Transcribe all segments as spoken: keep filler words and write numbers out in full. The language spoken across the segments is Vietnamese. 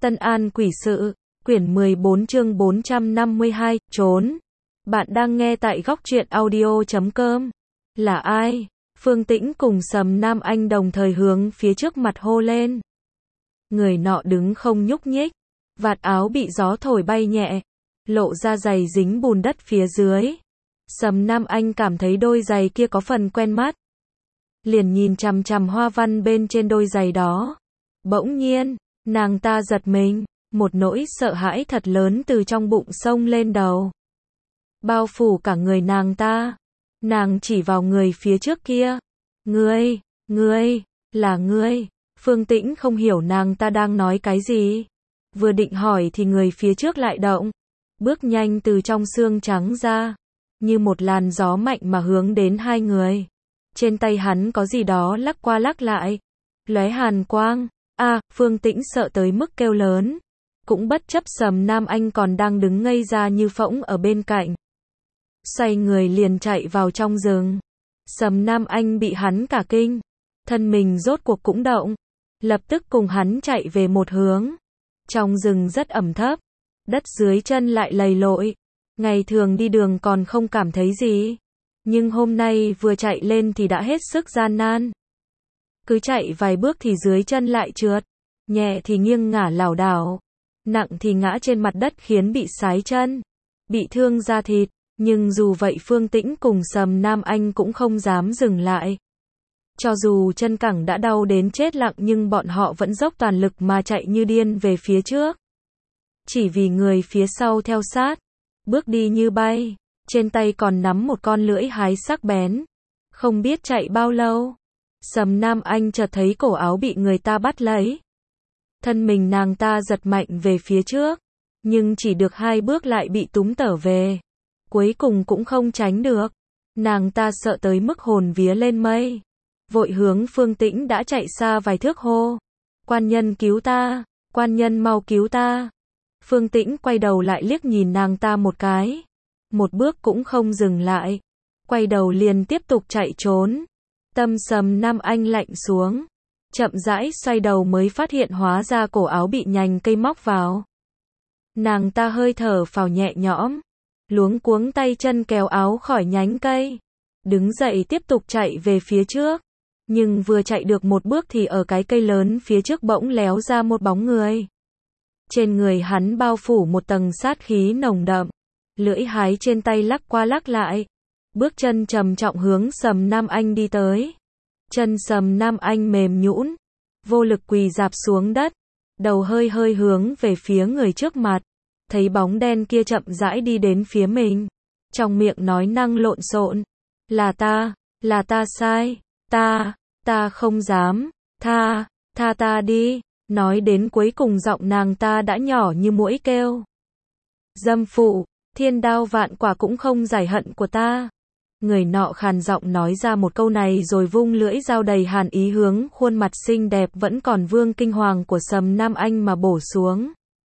Tân An Quỷ Sự, quyển mười bốn chương bốn trăm năm mươi hai, trốn. Bạn đang nghe tại góc truyện audio chấm com. Là ai? Phương Tĩnh cùng Sầm Nam Anh đồng thời hướng phía trước mặt hô lên. Người nọ đứng không nhúc nhích, vạt áo bị gió thổi bay nhẹ, lộ ra giày dính bùn đất phía dưới. Sầm Nam Anh cảm thấy đôi giày kia có phần quen mắt, liền nhìn chằm chằm hoa văn bên trên đôi giày đó. Bỗng nhiên, nàng ta giật mình, một nỗi sợ hãi thật lớn từ trong bụng xông lên đầu, bao phủ cả người nàng ta. Nàng chỉ vào người phía trước kia. Ngươi, ngươi, là ngươi. Phương Tĩnh không hiểu nàng ta đang nói cái gì. Vừa định hỏi thì người phía trước lại động, bước nhanh từ trong xương trắng ra, như một làn gió mạnh mà hướng đến hai người. Trên tay hắn có gì đó lắc qua lắc lại, lóe hàn quang. A, à, Phương Tĩnh sợ tới mức kêu lớn, cũng bất chấp Sầm Nam Anh còn đang đứng ngây ra như phỗng ở bên cạnh. Xoay người liền chạy vào trong rừng. Sầm Nam Anh bị hắn cả kinh, thân mình rốt cuộc cũng động, lập tức cùng hắn chạy về một hướng. Trong rừng rất ẩm thấp, đất dưới chân lại lầy lội. Ngày thường đi đường còn không cảm thấy gì, nhưng hôm nay vừa chạy lên thì đã hết sức gian nan. Cứ chạy vài bước thì dưới chân lại trượt, nhẹ thì nghiêng ngả lảo đảo, nặng thì ngã trên mặt đất khiến bị sái chân, bị thương da thịt. Nhưng dù vậy Phương Tĩnh cùng Sầm Nam Anh cũng không dám dừng lại. Cho dù chân cẳng đã đau đến chết lặng nhưng bọn họ vẫn dốc toàn lực mà chạy như điên về phía trước. Chỉ vì người phía sau theo sát, bước đi như bay, trên tay còn nắm một con lưỡi hái sắc bén. Không biết chạy bao lâu, Sầm Nam Anh chợt thấy cổ áo bị người ta bắt lấy. Thân mình nàng ta giật mạnh về phía trước, nhưng chỉ được hai bước lại bị túm tở về. Cuối cùng cũng không tránh được. Nàng ta sợ tới mức hồn vía lên mây, vội hướng Phương Tĩnh đã chạy xa vài thước hô. Quan nhân cứu ta, quan nhân mau cứu ta. Phương Tĩnh quay đầu lại liếc nhìn nàng ta một cái, một bước cũng không dừng lại, quay đầu liền tiếp tục chạy trốn. Tâm Sầm Nam Anh lạnh xuống, chậm rãi xoay đầu mới phát hiện hóa ra cổ áo bị nhành cây móc vào. Nàng ta hơi thở phào nhẹ nhõm, luống cuống tay chân kéo áo khỏi nhánh cây, đứng dậy tiếp tục chạy về phía trước. Nhưng vừa chạy được một bước thì ở cái cây lớn phía trước bỗng léo ra một bóng người. Trên người hắn bao phủ một tầng sát khí nồng đậm, lưỡi hái trên tay lắc qua lắc lại, bước chân trầm trọng hướng Sầm Nam Anh đi tới. Chân Sầm Nam Anh mềm nhũn, vô lực quỳ rạp xuống đất, đầu hơi hơi hướng về phía người trước mặt. Thấy bóng đen kia chậm rãi đi đến phía mình, trong miệng nói năng lộn xộn. Là ta, là ta sai, ta, ta không dám, tha, tha ta đi. Nói đến cuối cùng giọng nàng ta đã nhỏ như muỗi kêu. Dâm phụ, thiên đao vạn quả cũng không giải hận của ta. Người nọ khàn giọng nói ra một câu này rồi vung lưỡi dao đầy hàn ý hướng khuôn mặt xinh đẹp vẫn còn vương kinh hoàng của Sầm Nam Anh mà bổ xuống.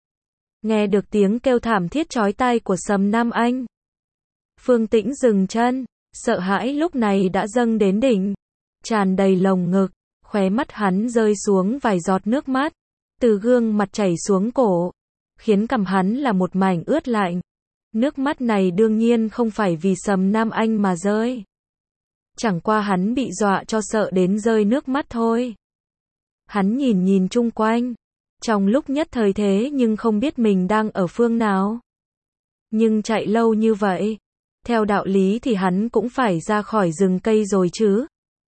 Nghe được tiếng kêu thảm thiết chói tai của Sầm Nam Anh, Phương Tĩnh dừng chân, sợ hãi lúc này đã dâng đến đỉnh, tràn đầy lồng ngực, khóe mắt hắn rơi xuống vài giọt nước mắt, từ gương mặt chảy xuống cổ, khiến cằm hắn là một mảnh ướt lạnh. Nước mắt này đương nhiên không phải vì Sầm Nam Anh mà rơi, chẳng qua hắn bị dọa cho sợ đến rơi nước mắt thôi. Hắn nhìn nhìn chung quanh, trong lúc nhất thời thế nhưng không biết mình đang ở phương nào. Nhưng chạy lâu như vậy, theo đạo lý thì hắn cũng phải ra khỏi rừng cây rồi chứ.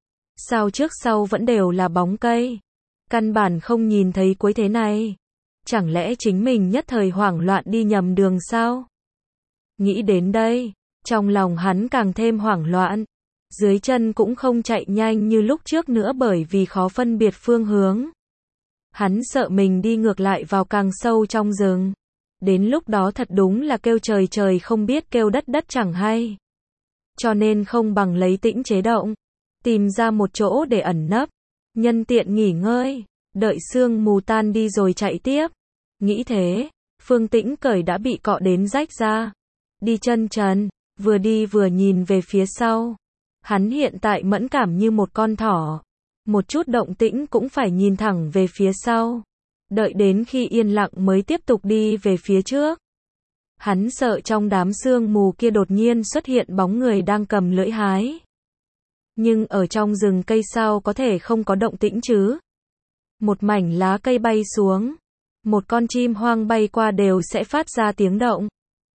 Sao trước sau vẫn đều là bóng cây, căn bản không nhìn thấy cuối thế này. Chẳng lẽ chính mình nhất thời hoảng loạn đi nhầm đường sao? Nghĩ đến đây, trong lòng hắn càng thêm hoảng loạn. Dưới chân cũng không chạy nhanh như lúc trước nữa bởi vì khó phân biệt phương hướng. Hắn sợ mình đi ngược lại vào càng sâu trong rừng. Đến lúc đó thật đúng là kêu trời trời không biết kêu đất đất chẳng hay. Cho nên không bằng lấy tĩnh chế động, tìm ra một chỗ để ẩn nấp, nhân tiện nghỉ ngơi, đợi sương mù tan đi rồi chạy tiếp. Nghĩ thế, Phương Tĩnh cởi đã bị cọ đến rách ra, đi chân trần, vừa đi vừa nhìn về phía sau. Hắn hiện tại mẫn cảm như một con thỏ, một chút động tĩnh cũng phải nhìn thẳng về phía sau. đợi đến khi yên lặng mới tiếp tục đi về phía trước. Hắn sợ trong đám sương mù kia đột nhiên xuất hiện bóng người đang cầm lưỡi hái. Nhưng ở trong rừng cây sao có thể không có động tĩnh chứ? Một mảnh lá cây bay xuống, một con chim hoang bay qua đều sẽ phát ra tiếng động.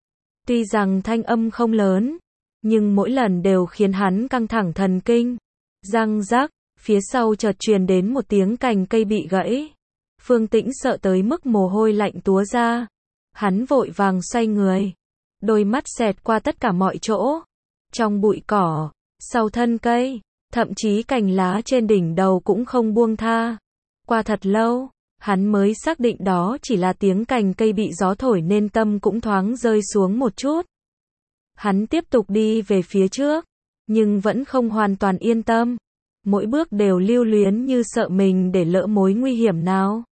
Tuy rằng thanh âm không lớn, nhưng mỗi lần đều khiến hắn căng thẳng thần kinh. Răng rắc, phía sau chợt truyền đến một tiếng cành cây bị gãy. Phương Tĩnh sợ tới mức mồ hôi lạnh túa ra. Hắn vội vàng xoay người, đôi mắt xẹt qua tất cả mọi chỗ. Trong bụi cỏ, sau thân cây, thậm chí cành lá trên đỉnh đầu cũng không buông tha. Qua thật lâu, hắn mới xác định đó chỉ là tiếng cành cây bị gió thổi nên tâm cũng thoáng rơi xuống một chút. Hắn tiếp tục đi về phía trước, nhưng vẫn không hoàn toàn yên tâm. Mỗi bước đều lưu luyến như sợ mình để lỡ mối nguy hiểm nào.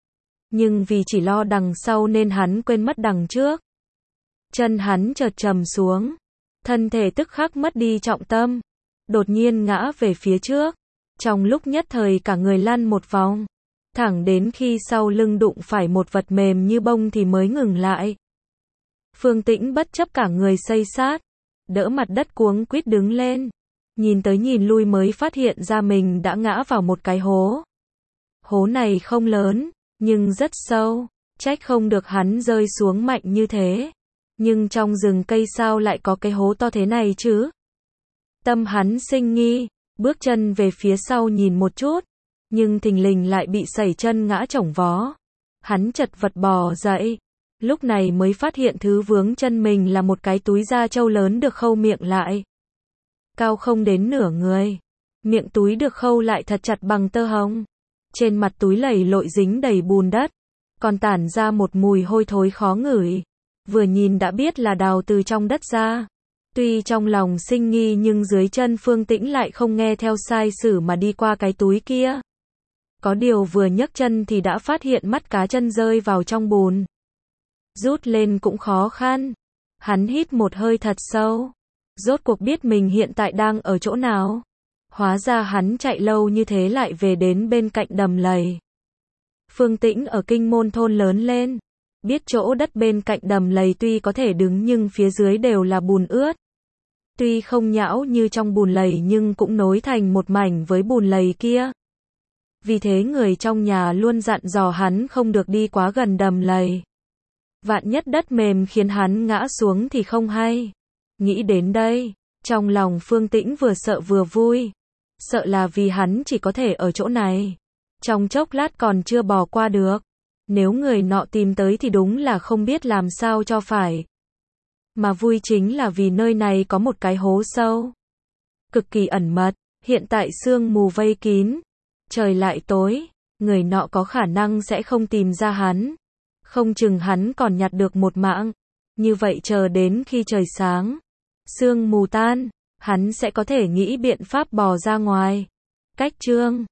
Nhưng vì chỉ lo đằng sau nên hắn quên mất đằng trước. Chân hắn chợt trầm xuống, thân thể tức khắc mất đi trọng tâm, đột nhiên ngã về phía trước. Trong lúc nhất thời cả người lăn một vòng, thẳng đến khi sau lưng đụng phải một vật mềm như bông thì mới ngừng lại. Phương Tĩnh bất chấp cả người xây sát, đỡ mặt đất cuống quýt đứng lên, nhìn tới nhìn lui mới phát hiện ra mình đã ngã vào một cái hố. Hố này không lớn, nhưng rất sâu, trách không được hắn rơi xuống mạnh như thế. Nhưng trong rừng cây sao lại có cái hố to thế này chứ? Tâm hắn sinh nghi, bước chân về phía sau nhìn một chút, nhưng thình lình lại bị sẩy chân ngã chổng vó. Hắn chật vật bò dậy, lúc này mới phát hiện thứ vướng chân mình là một cái túi da trâu lớn được khâu miệng lại. Cao không đến nửa người, miệng túi được khâu lại thật chặt bằng tơ hồng. Trên mặt túi lầy lội dính đầy bùn đất, còn tản ra một mùi hôi thối khó ngửi. Vừa nhìn đã biết là đào từ trong đất ra. Tuy trong lòng sinh nghi nhưng dưới chân Phương Tĩnh lại không nghe theo sai sử mà đi qua cái túi kia. Có điều vừa nhấc chân thì đã phát hiện mắt cá chân rơi vào trong bùn. Rút lên cũng khó khăn. Hắn hít một hơi thật sâu. Rốt cuộc biết mình hiện tại đang ở chỗ nào. Hóa ra hắn chạy lâu như thế lại về đến bên cạnh đầm lầy. Phương Tĩnh ở Kinh Môn thôn lớn lên. Biết chỗ đất bên cạnh đầm lầy tuy có thể đứng nhưng phía dưới đều là bùn ướt. Tuy không nhão như trong bùn lầy nhưng cũng nối thành một mảnh với bùn lầy kia. Vì thế người trong nhà luôn dặn dò hắn không được đi quá gần đầm lầy. Vạn nhất đất mềm khiến hắn ngã xuống thì không hay. Nghĩ đến đây, trong lòng Phương Tĩnh vừa sợ vừa vui. Sợ là vì hắn chỉ có thể ở chỗ này. Trong chốc lát còn chưa bò qua được. Nếu người nọ tìm tới thì đúng là không biết làm sao cho phải. Mà vui chính là vì nơi này có một cái hố sâu. Cực kỳ ẩn mật, hiện tại sương mù vây kín. Trời lại tối, người nọ có khả năng sẽ không tìm ra hắn. Không chừng hắn còn nhặt được một mạng. Như vậy chờ đến khi trời sáng, sương mù tan, hắn sẽ có thể nghĩ biện pháp bò ra ngoài. Cách chương